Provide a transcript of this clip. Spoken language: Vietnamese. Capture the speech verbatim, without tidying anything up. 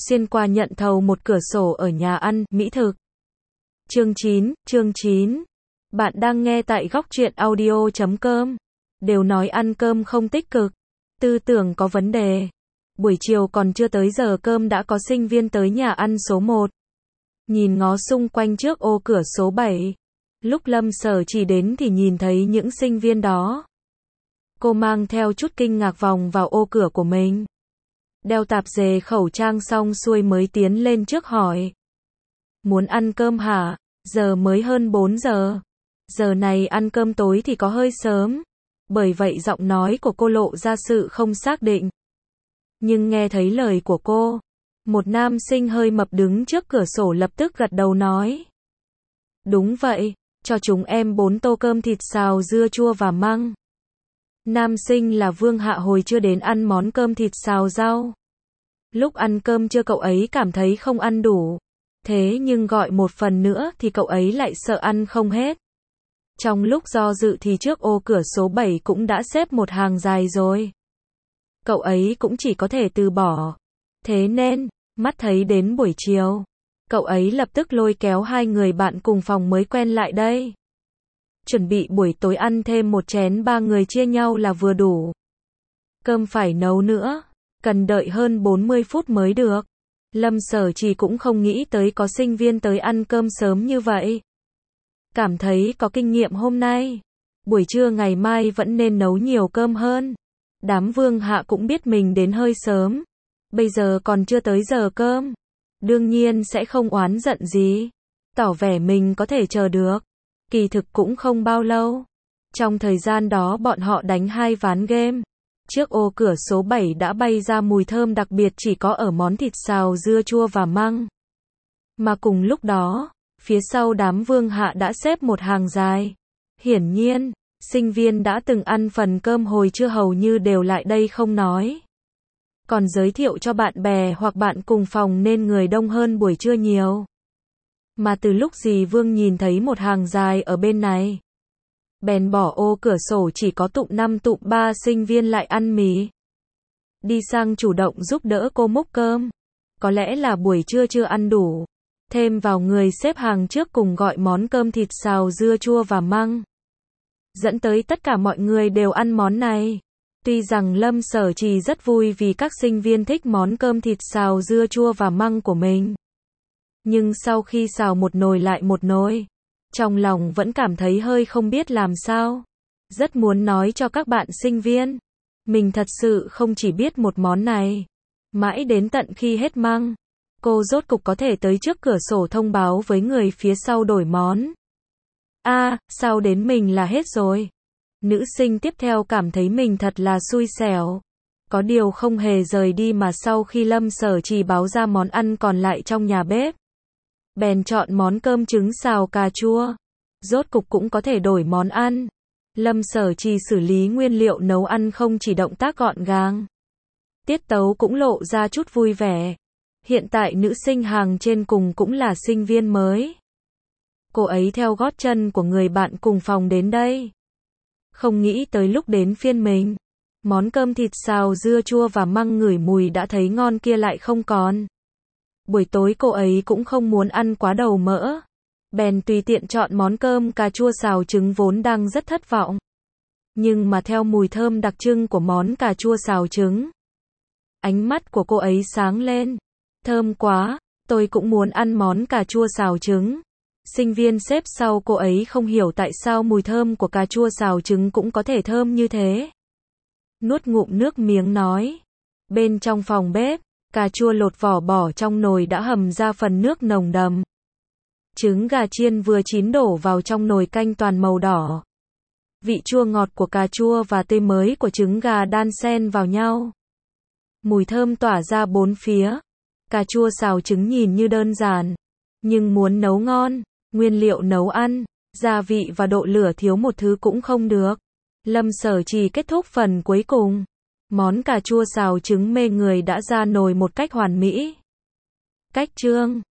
xuyên qua nhận thầu một cửa sổ ở nhà ăn, mỹ thực. Chương chín, chương chín. Bạn đang nghe tại góc truyện audio chấm com. Đều nói ăn cơm không tích cực, tư tưởng có vấn đề. Buổi chiều còn chưa tới giờ cơm đã có sinh viên tới nhà ăn số một. Nhìn ngó xung quanh trước ô cửa số bảy. Lúc Lâm Sở chỉ đến thì nhìn thấy những sinh viên đó. Cô mang theo chút kinh ngạc vòng vào ô cửa của mình. Đeo tạp dề khẩu trang xong xuôi mới tiến lên trước hỏi. Muốn ăn cơm hả? Giờ mới hơn bốn giờ. Giờ này ăn cơm tối thì có hơi sớm. Bởi vậy giọng nói của cô lộ ra sự không xác định. Nhưng nghe thấy lời của cô, một nam sinh hơi mập đứng trước cửa sổ lập tức gật đầu nói. Đúng vậy, cho chúng em bốn tô cơm thịt xào dưa chua và măng. Nam sinh là Vương Hạ hồi chưa đến ăn món cơm thịt xào rau. Lúc ăn cơm trưa cậu ấy cảm thấy không ăn đủ. Thế nhưng gọi một phần nữa thì cậu ấy lại sợ ăn không hết. Trong lúc do dự thì trước ô cửa số bảy cũng đã xếp một hàng dài rồi. Cậu ấy cũng chỉ có thể từ bỏ. Thế nên, mắt thấy đến buổi chiều, cậu ấy lập tức lôi kéo hai người bạn cùng phòng mới quen lại đây. Chuẩn bị buổi tối ăn thêm một chén ba người chia nhau là vừa đủ. Cơm phải nấu nữa, cần đợi hơn bốn mươi phút mới được. Lâm Sở Trì cũng không nghĩ tới có sinh viên tới ăn cơm sớm như vậy. Cảm thấy có kinh nghiệm hôm nay. Buổi trưa ngày mai vẫn nên nấu nhiều cơm hơn. Đám Vương Hạ cũng biết mình đến hơi sớm. Bây giờ còn chưa tới giờ cơm. Đương nhiên sẽ không oán giận gì. Tỏ vẻ mình có thể chờ được. Kỳ thực cũng không bao lâu. Trong thời gian đó bọn họ đánh hai ván game. Trước ô cửa số bảy đã bay ra mùi thơm đặc biệt chỉ có ở món thịt xào dưa chua và măng. Mà cùng lúc đó, phía sau đám Vương Hạ đã xếp một hàng dài. Hiển nhiên, sinh viên đã từng ăn phần cơm hồi trưa hầu như đều lại đây không nói. Còn giới thiệu cho bạn bè hoặc bạn cùng phòng nên người đông hơn buổi trưa nhiều. Mà từ lúc dì Vương nhìn thấy một hàng dài ở bên này, bèn bỏ ô cửa sổ chỉ có tụm năm tụm ba sinh viên lại ăn mì. Đi sang chủ động giúp đỡ cô múc cơm. Có lẽ là buổi trưa chưa ăn đủ. Thêm vào người xếp hàng trước cùng gọi món cơm thịt xào dưa chua và măng. Dẫn tới tất cả mọi người đều ăn món này. Tuy rằng Lâm Sở Trì rất vui vì các sinh viên thích món cơm thịt xào dưa chua và măng của mình. Nhưng sau khi xào một nồi lại một nồi, trong lòng vẫn cảm thấy hơi không biết làm sao. Rất muốn nói cho các bạn sinh viên. Mình thật sự không chỉ biết một món này. Mãi đến tận khi hết măng, cô rốt cục có thể tới trước cửa sổ thông báo với người phía sau đổi món. A, à, sao đến mình là hết rồi. Nữ sinh tiếp theo cảm thấy mình thật là xui xẻo. Có điều không hề rời đi mà sau khi Lâm Sở Trì báo ra món ăn còn lại trong nhà bếp, bèn chọn món cơm trứng xào cà chua. Rốt cục cũng có thể đổi món ăn. Lâm Sở Trì xử lý nguyên liệu nấu ăn không chỉ động tác gọn gàng, tiết tấu cũng lộ ra chút vui vẻ. Hiện tại nữ sinh hàng trên cùng cũng là sinh viên mới. Cô ấy theo gót chân của người bạn cùng phòng đến đây. Không nghĩ tới lúc đến phiên mình, món cơm thịt xào dưa chua và măng ngửi mùi đã thấy ngon kia lại không còn. Buổi tối cô ấy cũng không muốn ăn quá đầu mỡ. Bèn tùy tiện chọn món cơm cà chua xào trứng vốn đang rất thất vọng. Nhưng mà theo mùi thơm đặc trưng của món cà chua xào trứng, ánh mắt của cô ấy sáng lên. Thơm quá, tôi cũng muốn ăn món cà chua xào trứng. Sinh viên xếp sau cô ấy không hiểu tại sao mùi thơm của cà chua xào trứng cũng có thể thơm như thế. Nuốt ngụm nước miếng nói. Bên trong phòng bếp, cà chua lột vỏ bỏ trong nồi đã hầm ra phần nước nồng đậm. Trứng gà chiên vừa chín đổ vào trong nồi canh toàn màu đỏ. Vị chua ngọt của cà chua và tươi mới của trứng gà đan xen vào nhau. Mùi thơm tỏa ra bốn phía. Cà chua xào trứng nhìn như đơn giản, nhưng muốn nấu ngon, nguyên liệu nấu ăn, gia vị và độ lửa thiếu một thứ cũng không được. Lâm Sở Trì kết thúc phần cuối cùng. Món cà chua xào trứng mê người đã ra nồi một cách hoàn mỹ. Cách chương